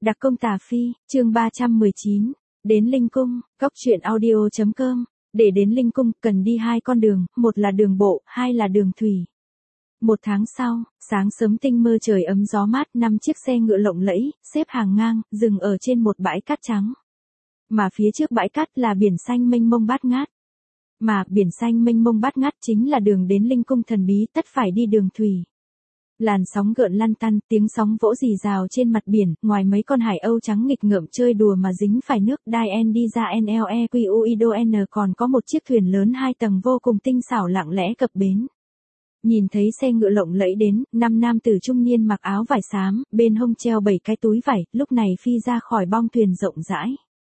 Đặc công Tà Phi, chương 319. Đến Linh Cung, Cóc truyện audio.com. Để đến Linh Cung, cần đi hai con đường, một là đường bộ, hai là đường thủy. Một tháng sau, sáng sớm tinh mơ trời ấm gió mát, 5 chiếc xe ngựa lộng lẫy, xếp hàng ngang, dừng ở trên một bãi cát trắng. Mà phía trước bãi cát là biển xanh mênh mông bát ngát. Mà biển xanh mênh mông bát ngát chính là đường đến Linh Cung thần bí, tất phải đi đường thủy. Làn sóng gợn lăn tăn, tiếng sóng vỗ rì rào trên mặt biển, ngoài mấy con hải âu trắng nghịch ngợm chơi đùa mà dính phải nước Dien đi ra NLEQUIDON, còn có một chiếc thuyền lớn 2 tầng vô cùng tinh xảo lặng lẽ cập bến. Nhìn thấy xe ngựa lộng lẫy đến, 5 nam tử trung niên mặc áo vải xám, bên hông treo 7 cái túi vải, lúc này phi ra khỏi bong thuyền rộng rãi.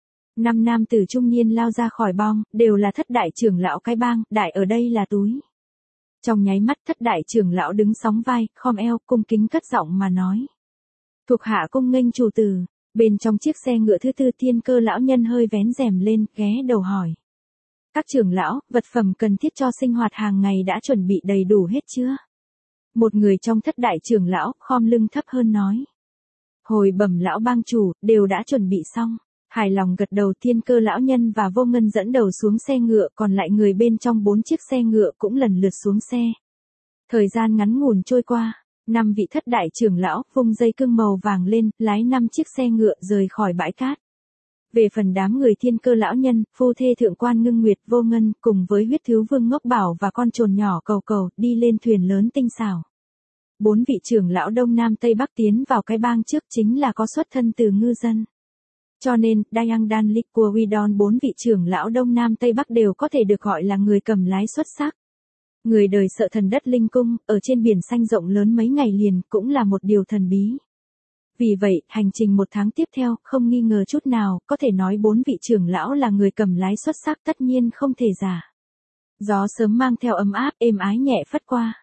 5 nam tử trung niên lao ra khỏi bong, đều là thất đại trưởng lão cái bang, đại ở đây là túi. Trong nháy mắt thất đại trưởng lão đứng sóng vai, khom eo, cung kính cất giọng mà nói. Thuộc hạ cung nghênh chủ tử. Bên trong chiếc xe ngựa thứ tư, Thiên Cơ lão nhân hơi vén rèm lên, ghé đầu hỏi. Các trưởng lão, vật phẩm cần thiết cho sinh hoạt hàng ngày đã chuẩn bị đầy đủ hết chưa? Một người trong thất đại trưởng lão, khom lưng thấp hơn nói. Hồi bẩm lão bang chủ, đều đã chuẩn bị xong. Hài lòng gật đầu. Thiên Cơ lão nhân và Vô Ngân dẫn đầu xuống xe ngựa, còn lại người bên trong 4 chiếc xe ngựa cũng lần lượt xuống xe. Thời gian ngắn ngủn trôi qua, 5 vị thất đại trưởng lão vung dây cương màu vàng lên, lái 5 chiếc xe ngựa rời khỏi bãi cát. Về phần đám người Thiên Cơ lão nhân, phu thê Thượng Quan Ngưng Nguyệt, Vô Ngân cùng với huyết thiếu vương Ngốc Bảo và con trồn nhỏ Cầu Cầu đi lên thuyền lớn tinh xảo. 4 vị trưởng lão Đông Nam Tây Bắc tiến vào cái bang trước chính là có xuất thân từ ngư dân. Cho nên, Dayang Dan Liquidon 4 vị trưởng lão Đông Nam Tây Bắc đều có thể được gọi là người cầm lái xuất sắc. Người đời sợ thần đất Linh Cung, ở trên biển xanh rộng lớn mấy ngày liền, cũng là một điều thần bí. Vì vậy, hành trình 1 tháng tiếp theo, không nghi ngờ chút nào, có thể nói 4 vị trưởng lão là người cầm lái xuất sắc tất nhiên không thể giả. Gió sớm mang theo ấm áp, êm ái nhẹ phất qua.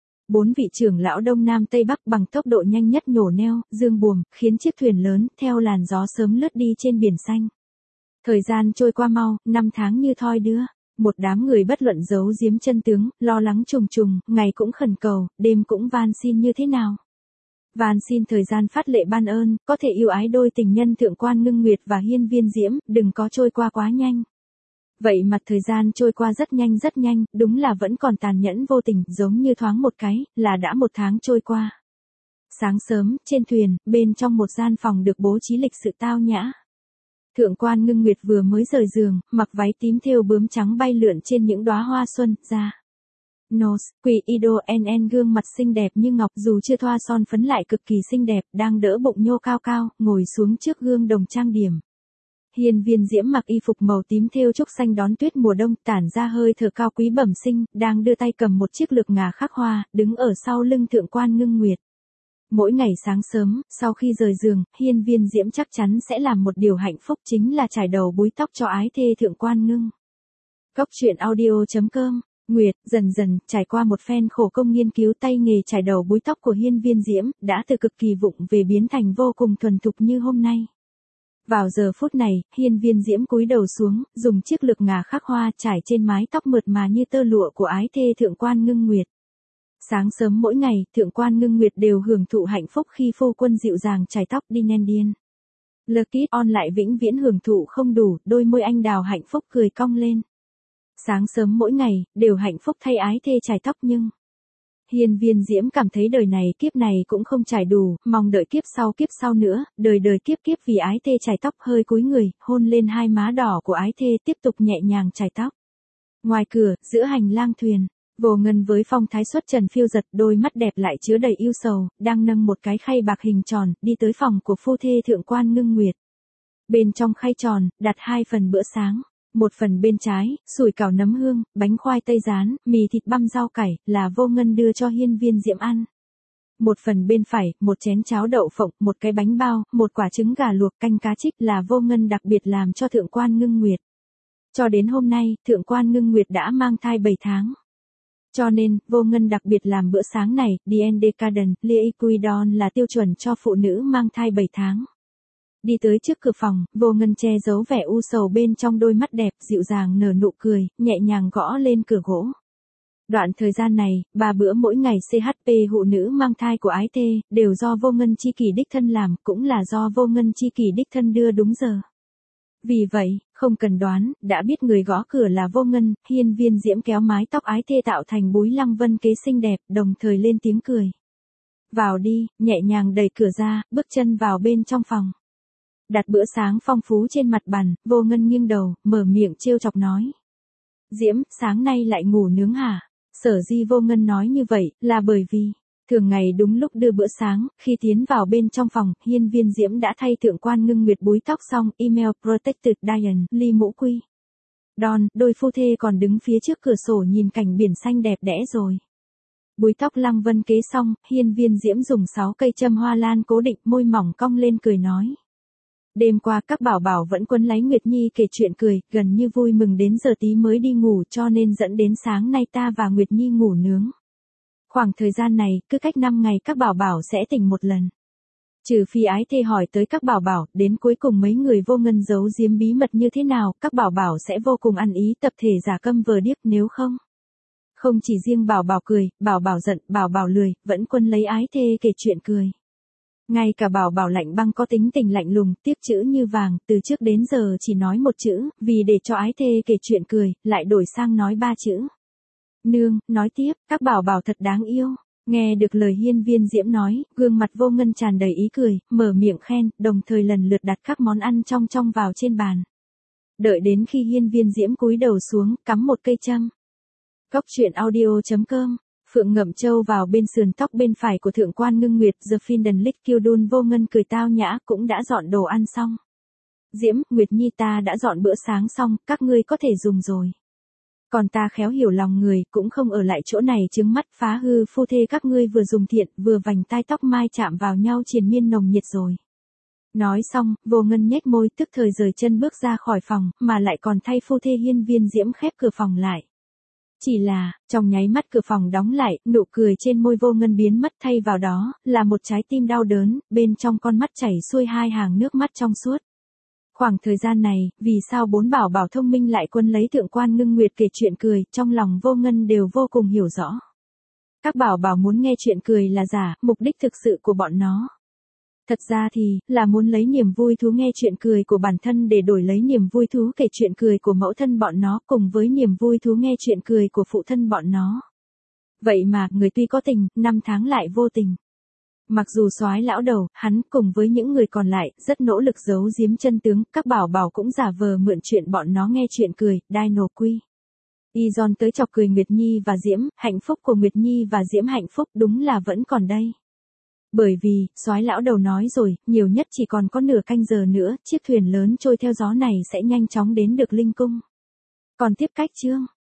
4 vị trưởng lão Đông Nam Tây Bắc bằng tốc độ nhanh nhất nhổ neo, dương buồm, khiến chiếc thuyền lớn, theo làn gió sớm lướt đi trên biển xanh. Thời gian trôi qua mau, 5 tháng như thoi đưa. Một đám người bất luận giấu giếm chân tướng, lo lắng trùng trùng, ngày cũng khẩn cầu, đêm cũng van xin như thế nào. Van xin thời gian phát lệ ban ơn, có thể yêu ái đôi tình nhân Thượng Quan Ngưng Nguyệt và Hiên Viên Diễm, đừng có trôi qua quá nhanh. Vậy mà thời gian trôi qua rất nhanh, đúng là vẫn còn tàn nhẫn vô tình, giống như thoáng một cái, là đã 1 tháng trôi qua. Sáng sớm, trên thuyền, bên trong một gian phòng được bố trí lịch sự tao nhã. Thượng Quan Ngưng Nguyệt vừa mới rời giường, mặc váy tím thêu bướm trắng bay lượn trên những đóa hoa xuân, ra. Nose, Quỳ Ido NN gương mặt xinh đẹp như ngọc dù chưa thoa son phấn lại cực kỳ xinh đẹp, đang đỡ bụng nhô cao cao, ngồi xuống trước gương đồng trang điểm. Hiên Viên Diễm mặc y phục màu tím thêu trúc xanh đón tuyết mùa đông, tản ra hơi thở cao quý bẩm sinh, đang đưa tay cầm một chiếc lược ngà khắc hoa, đứng ở sau lưng Thượng Quan Ngưng Nguyệt. Mỗi ngày sáng sớm, sau khi rời giường, Hiên Viên Diễm chắc chắn sẽ làm một điều hạnh phúc, chính là chải đầu búi tóc cho ái thê Thượng Quan Ngưng. Cóc truyện audio.com. Nguyệt, dần dần, trải qua một phen khổ công nghiên cứu, tay nghề chải đầu búi tóc của Hiên Viên Diễm, đã từ cực kỳ vụng về biến thành vô cùng thuần thục như hôm nay. Vào giờ phút này, Hiên Viên Diễm cúi đầu xuống, dùng chiếc lược ngà khắc hoa trải trên mái tóc mượt mà như tơ lụa của ái thê Thượng Quan Ngưng Nguyệt. Sáng sớm mỗi ngày, Thượng Quan Ngưng Nguyệt đều hưởng thụ hạnh phúc khi phu quân dịu dàng chải tóc đi nen điên. Lucky On lại vĩnh viễn hưởng thụ không đủ, đôi môi anh đào hạnh phúc cười cong lên. Sáng sớm mỗi ngày, đều hạnh phúc thay ái thê chải tóc nhưng... Hiên Viên Diễm cảm thấy đời này kiếp này cũng không trải đủ, mong đợi kiếp sau nữa, đời đời kiếp kiếp vì ái thê chải tóc, hơi cúi người, hôn lên hai má đỏ của ái thê, tiếp tục nhẹ nhàng chải tóc. Ngoài cửa, giữa hành lang thuyền, Vô Ngân với phong thái xuất trần phiêu giật, đôi mắt đẹp lại chứa đầy ưu sầu, đang nâng một cái khay bạc hình tròn, đi tới phòng của phu thê Thượng Quan Ngưng Nguyệt. Bên trong khay tròn, đặt 2 phần bữa sáng. Một phần bên trái, sủi cảo nấm hương, bánh khoai tây rán, mì thịt băm rau cải, là Vô Ngân đưa cho Hiên Viên Diễm ăn. Một phần bên phải, một chén cháo đậu phộng, một cái bánh bao, một quả trứng gà luộc, canh cá trích là Vô Ngân đặc biệt làm cho Thượng Quan Ngưng Nguyệt. Cho đến hôm nay, Thượng Quan Ngưng Nguyệt đã mang thai 7 tháng. Cho nên, Vô Ngân đặc biệt làm bữa sáng này, Dien Decadent Liquidon là tiêu chuẩn cho phụ nữ mang thai 7 tháng. Đi tới trước cửa phòng, Vô Ngân che giấu vẻ u sầu bên trong đôi mắt đẹp, dịu dàng nở nụ cười, nhẹ nhàng gõ lên cửa gỗ. Đoạn thời gian này, 3 bữa mỗi ngày CHP phụ nữ mang thai của ái thê, đều do Vô Ngân Chi Kỷ đích thân làm, cũng là do Vô Ngân Chi Kỷ đích thân đưa đúng giờ. Vì vậy, không cần đoán, đã biết người gõ cửa là Vô Ngân. Hiên Viên Diễm kéo mái tóc ái thê tạo thành búi lăng vân kế xinh đẹp, đồng thời lên tiếng cười. Vào đi, nhẹ nhàng đẩy cửa ra, bước chân vào bên trong phòng. Đặt bữa sáng phong phú trên mặt bàn, Vô Ngân nghiêng đầu, mở miệng trêu chọc nói. Diễm, sáng nay lại ngủ nướng hả? Sở dĩ Vô Ngân nói như vậy, là bởi vì, thường ngày đúng lúc đưa bữa sáng, khi tiến vào bên trong phòng, Hiên Viên Diễm đã thay Thượng Quan Ngưng Nguyệt búi tóc xong, email protected Diane, ly mũ quy. Đôi phu thê còn đứng phía trước cửa sổ nhìn cảnh biển xanh đẹp đẽ rồi. Búi tóc lăng vân kế xong, Hiên Viên Diễm dùng 6 cây châm hoa lan cố định, môi mỏng cong lên cười nói. Đêm qua các bảo bảo vẫn quấn lấy Nguyệt Nhi kể chuyện cười, gần như vui mừng đến giờ tí mới đi ngủ, cho nên dẫn đến sáng nay ta và Nguyệt Nhi ngủ nướng. Khoảng thời gian này, cứ cách 5 ngày các bảo bảo sẽ tỉnh một lần. Trừ phi ái thê hỏi tới các bảo bảo, đến cuối cùng mấy người Vô Ngân giấu giếm bí mật như thế nào, các bảo bảo sẽ vô cùng ăn ý, tập thể giả câm vờ điếc, nếu không. Không chỉ riêng bảo bảo cười, bảo bảo giận, bảo bảo lười, vẫn quân lấy ái thê kể chuyện cười. Ngay cả bảo bảo Lạnh Băng có tính tình lạnh lùng, tiếc chữ như vàng, từ trước đến giờ chỉ nói một chữ, vì để cho ái thê kể chuyện cười, lại đổi sang nói 3 chữ. Nương, nói tiếp, các bảo bảo thật đáng yêu. Nghe được lời Hiên Viên Diễm nói, gương mặt Vô Ngân tràn đầy ý cười, mở miệng khen, đồng thời lần lượt đặt các món ăn trong vào trên bàn. Đợi đến khi Hiên Viên Diễm cúi đầu xuống, cắm một cây châm. Góc truyện audio.com. Phượng ngậm châu vào bên sườn tóc bên phải của Thượng Quan Ngưng Nguyệt, The Finden Lick Kyudun. Vô Ngân cười tao nhã, cũng đã dọn đồ ăn xong. Diễm, Nguyệt Nhi ta đã dọn bữa sáng xong, các ngươi có thể dùng rồi. Còn ta khéo hiểu lòng người, cũng không ở lại chỗ này trứng mắt phá hư phu thê các ngươi vừa dùng thiện, vừa vành tai tóc mai chạm vào nhau triền miên nồng nhiệt rồi. Nói xong, Vô Ngân nhếch môi tức thời rời chân bước ra khỏi phòng, mà lại còn thay phu thê Hiên Viên Diễm khép cửa phòng lại. Chỉ là, trong nháy mắt cửa phòng đóng lại, nụ cười trên môi Vô Ngân biến mất, thay vào đó, là một trái tim đau đớn, bên trong con mắt chảy xuôi 2 hàng nước mắt trong suốt. Khoảng thời gian này, vì sao 4 bảo bảo thông minh lại quân lấy Thượng Quan Ngưng Nguyệt kể chuyện cười, trong lòng Vô Ngân đều vô cùng hiểu rõ. Các bảo bảo muốn nghe chuyện cười là giả, mục đích thực sự của bọn nó. Thật ra thì, là muốn lấy niềm vui thú nghe chuyện cười của bản thân để đổi lấy niềm vui thú kể chuyện cười của mẫu thân bọn nó, cùng với niềm vui thú nghe chuyện cười của phụ thân bọn nó. Vậy mà, người tuy có tình, 5 tháng lại vô tình. Mặc dù soái lão đầu, hắn cùng với những người còn lại, rất nỗ lực giấu giếm chân tướng, các bảo bảo cũng giả vờ mượn chuyện bọn nó nghe chuyện cười, Dino Quy. Izon tới chọc cười Nguyệt Nhi và Diễm, hạnh phúc của Nguyệt Nhi và Diễm hạnh phúc đúng là vẫn còn đây. Bởi vì, soái lão đầu nói rồi, nhiều nhất chỉ còn có nửa canh giờ nữa, chiếc thuyền lớn trôi theo gió này sẽ nhanh chóng đến được Linh Cung. Còn tiếp cách chương.